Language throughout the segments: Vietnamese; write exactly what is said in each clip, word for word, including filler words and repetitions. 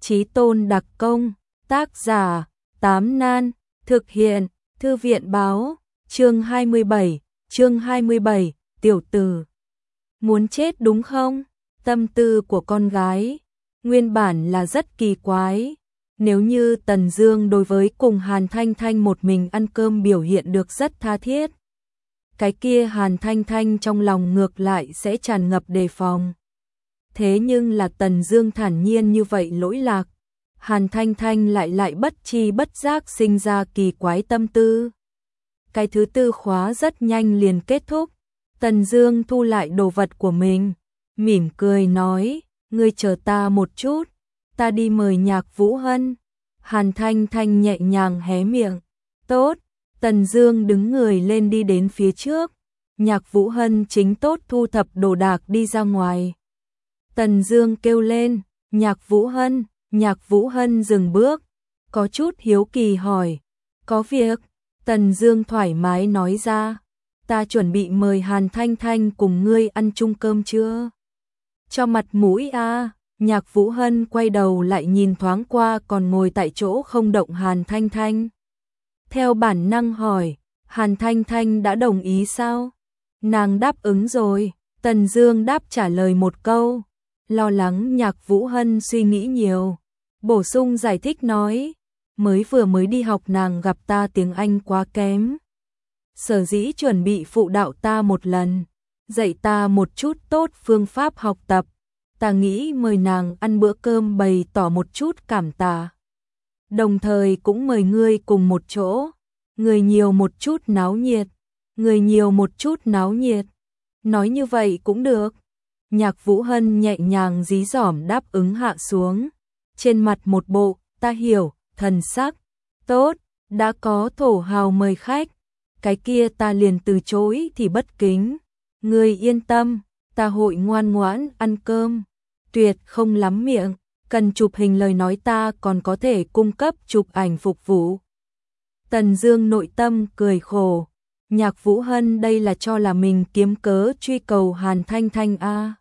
Chí tôn đặc công, tác giả, Tám Nan, thực hiện, Thư viện báo, chương hai mươi bảy, chương hai mươi bảy, tiểu tử. Muốn chết đúng không? Tâm tư của con gái, nguyên bản là rất kỳ quái. Nếu như Tần Dương đối với cùng Hàn Thanh Thanh một mình ăn cơm biểu hiện được rất tha thiết, cái kia Hàn Thanh Thanh trong lòng ngược lại sẽ tràn ngập đề phòng. Thế nhưng là Tần Dương thản nhiên như vậy lỗi lạc, Hàn Thanh Thanh lại lại bất chi bất giác sinh ra kỳ quái tâm tư. Cái thứ tư khóa rất nhanh liền kết thúc, Tần Dương thu lại đồ vật của mình, mỉm cười nói, ngươi chờ ta một chút, ta đi mời Nhạc Vũ Hân. Hàn Thanh Thanh nhẹ nhàng hé miệng, tốt. Tần Dương đứng người lên đi đến phía trước, Nhạc Vũ Hân chính tốt thu thập đồ đạc đi ra ngoài. Tần Dương kêu lên, Nhạc Vũ Hân. Nhạc Vũ Hân dừng bước, có chút hiếu kỳ hỏi, có việc? Tần Dương thoải mái nói ra, ta chuẩn bị mời Hàn Thanh Thanh cùng ngươi ăn chung cơm trưa. Cho mặt mũi a. À. Nhạc Vũ Hân quay đầu lại nhìn thoáng qua còn ngồi tại chỗ không động Hàn Thanh Thanh. Theo bản năng hỏi, Hàn Thanh Thanh đã đồng ý sao? Nàng đáp ứng rồi. Tần Dương đáp trả lời một câu, lo lắng Nhạc Vũ Hân suy nghĩ nhiều, bổ sung giải thích nói, mới vừa mới đi học nàng gặp ta tiếng Anh quá kém, sở dĩ chuẩn bị phụ đạo ta một lần, dạy ta một chút tốt phương pháp học tập, ta nghĩ mời nàng ăn bữa cơm bày tỏ một chút cảm tạ. Đồng thời cũng mời ngươi cùng một chỗ, người nhiều một chút náo nhiệt, người nhiều một chút náo nhiệt. Nói như vậy cũng được. Nhạc Vũ Hân nhẹ nhàng dí dỏm đáp ứng hạ xuống, trên mặt một bộ, ta hiểu, thần sắc. Tốt, đã có thổ hào mời khách, cái kia ta liền từ chối thì bất kính. Ngươi yên tâm, ta hội ngoan ngoãn ăn cơm, tuyệt không lắm miệng, cần chụp hình lời nói ta còn có thể cung cấp chụp ảnh phục vụ. Tần Dương nội tâm cười khổ, Nhạc Vũ Hân đây là cho là mình kiếm cớ truy cầu Hàn Thanh Thanh a. À.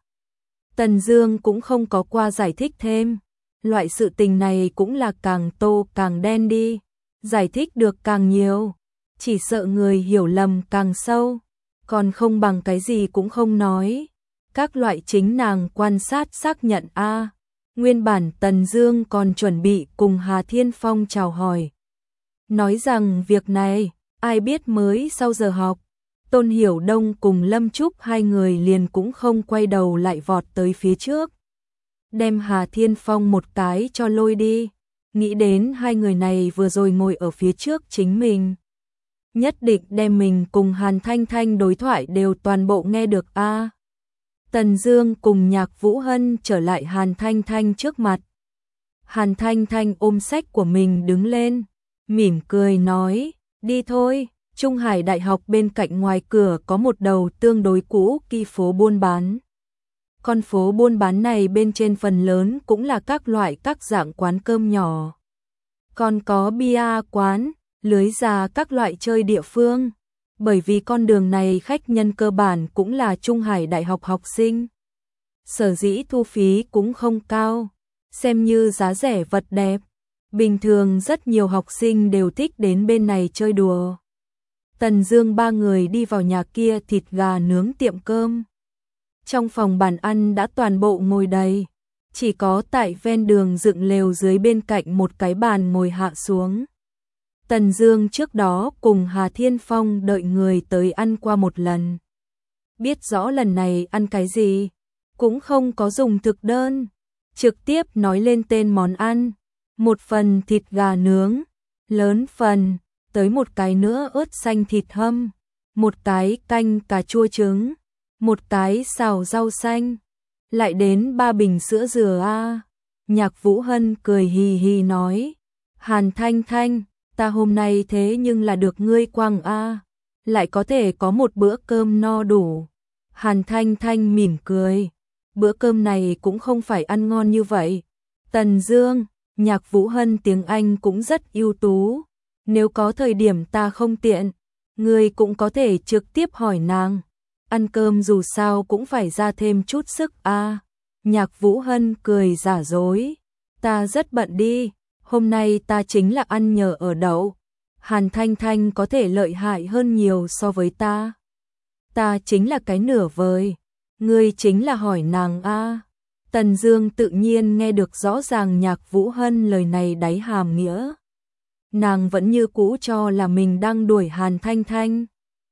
Tần Dương cũng không có qua giải thích thêm, loại sự tình này cũng là càng tô càng đen đi, giải thích được càng nhiều, chỉ sợ người hiểu lầm càng sâu, còn không bằng cái gì cũng không nói. Các loại chính nàng quan sát xác nhận a. À. Nguyên bản Tần Dương còn chuẩn bị cùng Hà Thiên Phong chào hỏi, nói rằng việc này ai biết mới sau giờ học. Tôn Hiểu Đông cùng Lâm Trúc hai người liền cũng không quay đầu lại vọt tới phía trước, đem Hà Thiên Phong một cái cho lôi đi. Nghĩ đến hai người này vừa rồi ngồi ở phía trước chính mình, nhất định đem mình cùng Hàn Thanh Thanh đối thoại đều toàn bộ nghe được a. À. Tần Dương cùng Nhạc Vũ Hân trở lại Hàn Thanh Thanh trước mặt. Hàn Thanh Thanh ôm sách của mình đứng lên, mỉm cười nói, đi thôi. Trung Hải Đại học bên cạnh ngoài cửa có một đầu tương đối cũ kỹ phố buôn bán. Con phố buôn bán này bên trên phần lớn cũng là các loại các dạng quán cơm nhỏ. Còn có bia quán, lưới già các loại chơi địa phương. Bởi vì con đường này khách nhân cơ bản cũng là Trung Hải Đại học học sinh. Sở dĩ thu phí cũng không cao, xem như giá rẻ vật đẹp. Bình thường rất nhiều học sinh đều thích đến bên này chơi đùa. Tần Dương ba người đi vào nhà kia thịt gà nướng tiệm cơm. Trong phòng bàn ăn đã toàn bộ ngồi đầy, chỉ có tại ven đường dựng lều dưới bên cạnh một cái bàn ngồi hạ xuống. Tần Dương trước đó cùng Hà Thiên Phong đợi người tới ăn qua một lần, biết rõ lần này ăn cái gì, cũng không có dùng thực đơn, trực tiếp nói lên tên món ăn, một phần thịt gà nướng, lớn phần, tới một cái nữa ớt xanh thịt hâm, một cái canh cà chua trứng, một cái xào rau xanh, lại đến ba bình sữa dừa a. À. Nhạc Vũ Hân cười hì hì nói, Hàn Thanh Thanh, ta hôm nay thế nhưng là được ngươi quăng a, à. Lại có thể có một bữa cơm no đủ. Hàn Thanh Thanh mỉm cười, bữa cơm này cũng không phải ăn ngon như vậy. Tần Dương, Nhạc Vũ Hân tiếng Anh cũng rất ưu tú. Nếu có thời điểm ta không tiện, ngươi cũng có thể trực tiếp hỏi nàng. Ăn cơm dù sao cũng phải ra thêm chút sức a. À. Nhạc Vũ Hân cười giả dối, Ta rất bận đi, hôm nay ta chính là ăn nhờ ở đậu. Hàn Thanh Thanh có thể lợi hại hơn nhiều so với ta. Ta chính là cái nửa vời, ngươi chính là hỏi nàng a. Tần Dương tự nhiên nghe được rõ ràng Nhạc Vũ Hân lời này đáy hàm nghĩa. Nàng vẫn như cũ cho là mình đang đuổi Hàn Thanh Thanh.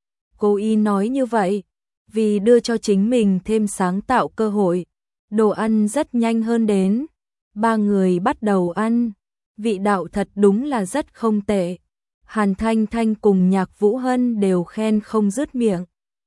Cô y nói như vậy, vì đưa cho chính mình thêm sáng tạo cơ hội. Đồ ăn rất nhanh hơn đến. Ba người bắt đầu ăn. Vị đạo thật đúng là rất không tệ. Hàn Thanh Thanh cùng Nhạc Vũ Hân đều khen không dứt miệng.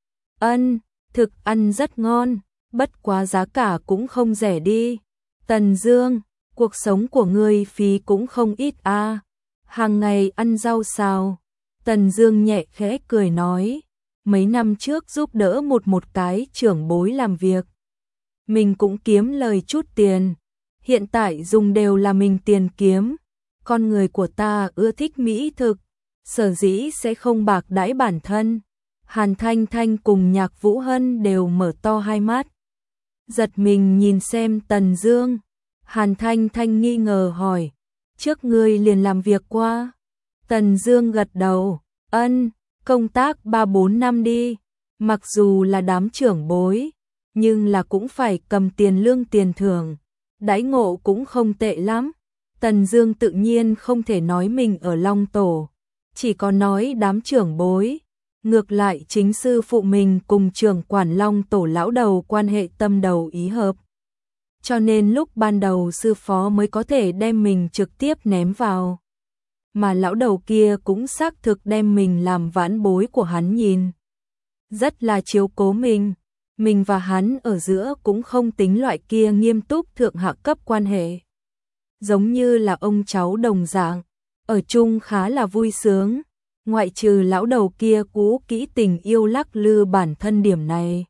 Ân, thực ăn rất ngon, bất quá giá cả cũng không rẻ đi. Tần Dương, cuộc sống của ngươi phí cũng không ít a. À. Hàng ngày ăn rau xào. Tần Dương nhẹ khẽ cười nói, mấy năm trước giúp đỡ một một cái trưởng bối làm việc. Mình cũng kiếm lời chút tiền, hiện tại dùng đều là mình tiền kiếm. Con người của ta ưa thích mỹ thực, sở dĩ sẽ không bạc đãi bản thân. Hàn Thanh Thanh cùng Nhạc Vũ Hân đều mở to hai mắt. Giật mình nhìn xem Tần Dương. Hàn Thanh Thanh nghi ngờ hỏi, trước ngươi liền làm việc qua? Tần Dương gật đầu, ân, công tác ba bốn năm đi. Mặc dù là đám trưởng bối, nhưng là cũng phải cầm tiền lương tiền thưởng, đãi ngộ cũng không tệ lắm. Tần Dương tự nhiên không thể nói mình ở Long Tổ, chỉ có nói đám trưởng bối. Ngược lại chính sư phụ mình cùng trưởng quản Long Tổ lão đầu quan hệ tâm đầu ý hợp. Cho nên lúc ban đầu sư phó mới có thể đem mình trực tiếp ném vào. Mà lão đầu kia cũng xác thực đem mình làm vãn bối của hắn nhìn. Rất là chiếu cố mình. Mình và hắn ở giữa cũng không tính loại kia nghiêm túc thượng hạ cấp quan hệ. Giống như là ông cháu đồng dạng, ở chung khá là vui sướng. Ngoại trừ lão đầu kia cũ kỹ tình yêu lắc lư bản thân điểm này.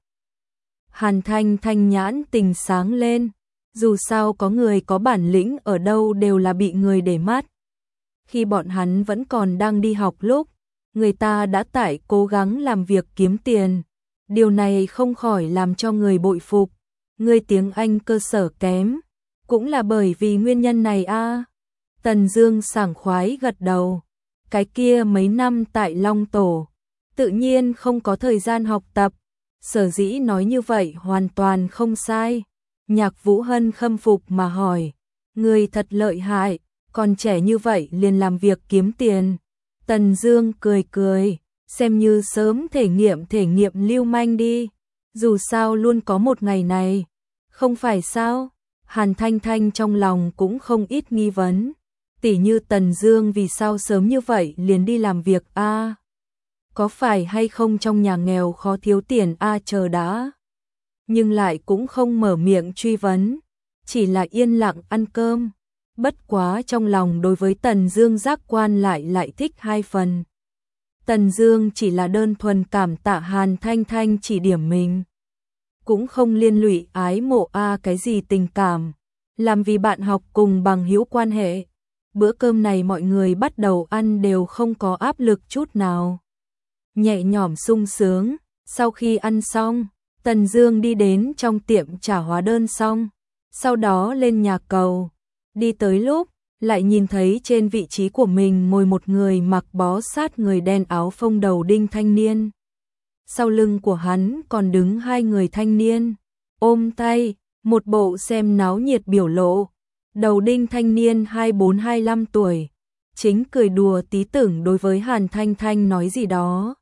Hàn Thanh Thanh nhãn tình sáng lên, dù sao có người có bản lĩnh ở đâu đều là bị người để mắt. Khi bọn hắn vẫn còn đang đi học lúc, người ta đã tại cố gắng làm việc kiếm tiền. Điều này không khỏi làm cho người bội phục. Người tiếng Anh cơ sở kém, cũng là bởi vì nguyên nhân này a. À. Tần Dương sảng khoái gật đầu. Cái kia mấy năm tại Long Tổ, tự nhiên không có thời gian học tập, sở dĩ nói như vậy hoàn toàn không sai. Nhạc Vũ Hân khâm phục mà hỏi, người thật lợi hại, còn trẻ như vậy liền làm việc kiếm tiền. Tần Dương cười cười, xem như sớm thể nghiệm thể nghiệm lưu manh đi, dù sao luôn có một ngày này, không phải sao? Hàn Thanh Thanh trong lòng cũng không ít nghi vấn. Tỉ như Tần Dương vì sao sớm như vậy liền đi làm việc a? À, có phải hay không trong nhà nghèo khó thiếu tiền a à, chờ đã. Nhưng lại cũng không mở miệng truy vấn, chỉ là yên lặng ăn cơm. Bất quá trong lòng đối với Tần Dương giác quan lại lại thích hai phần. Tần Dương chỉ là đơn thuần cảm tạ Hàn Thanh Thanh chỉ điểm mình, cũng không liên lụy ái mộ a à, cái gì tình cảm, làm vì bạn học cùng bằng hữu quan hệ. Bữa cơm này mọi người bắt đầu ăn đều không có áp lực chút nào. Nhẹ nhõm sung sướng, sau khi ăn xong, Tần Dương đi đến trong tiệm trả hóa đơn xong, sau đó lên nhà cầu. Đi tới lúc, lại nhìn thấy trên vị trí của mình ngồi một người mặc bó sát người đen áo phông đầu đinh thanh niên. Sau lưng của hắn còn đứng hai người thanh niên, ôm tay, một bộ xem náo nhiệt biểu lộ. Đầu đinh thanh niên hai mươi bốn hai mươi lăm tuổi, chính cười đùa tí tưởng đối với Hàn Thanh Thanh nói gì đó.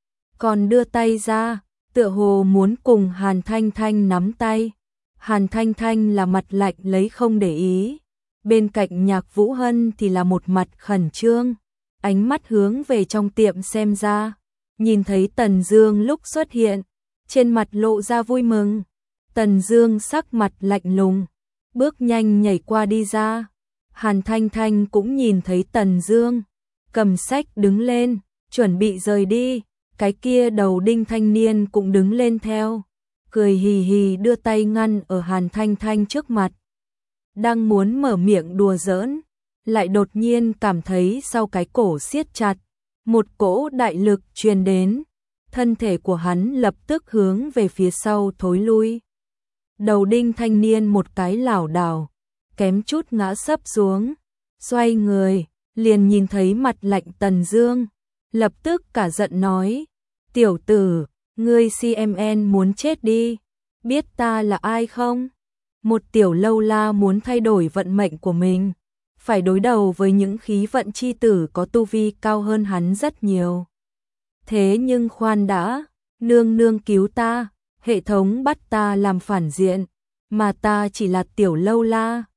Còn đưa tay ra, tựa hồ muốn cùng Hàn Thanh Thanh nắm tay. Hàn Thanh Thanh là mặt lạnh lấy không để ý. Bên cạnh Nhạc Vũ Hân thì là một mặt khẩn trương, ánh mắt hướng về trong tiệm xem ra. Nhìn thấy Tần Dương lúc xuất hiện, trên mặt lộ ra vui mừng. Tần Dương sắc mặt lạnh lùng, bước nhanh nhảy qua đi ra. Hàn Thanh Thanh cũng nhìn thấy Tần Dương, cầm sách đứng lên, chuẩn bị rời đi. Cái kia đầu đinh thanh niên cũng đứng lên theo, cười hì hì đưa tay ngăn ở Hàn Thanh Thanh trước mặt. Đang muốn mở miệng đùa giỡn, lại đột nhiên cảm thấy sau cái cổ siết chặt, một cỗ đại lực truyền đến, thân thể của hắn lập tức hướng về phía sau thối lui. Đầu đinh thanh niên một cái lảo đảo, kém chút ngã sấp xuống, xoay người, liền nhìn thấy mặt lạnh Tần Dương, lập tức cả giận nói, tiểu tử, ngươi xê em en muốn chết đi, biết ta là ai không? Một tiểu lâu la muốn thay đổi vận mệnh của mình, phải đối đầu với những khí vận chi tử có tu vi cao hơn hắn rất nhiều. Thế nhưng khoan đã, nương nương cứu ta, hệ thống bắt ta làm phản diện, mà ta chỉ là tiểu lâu la,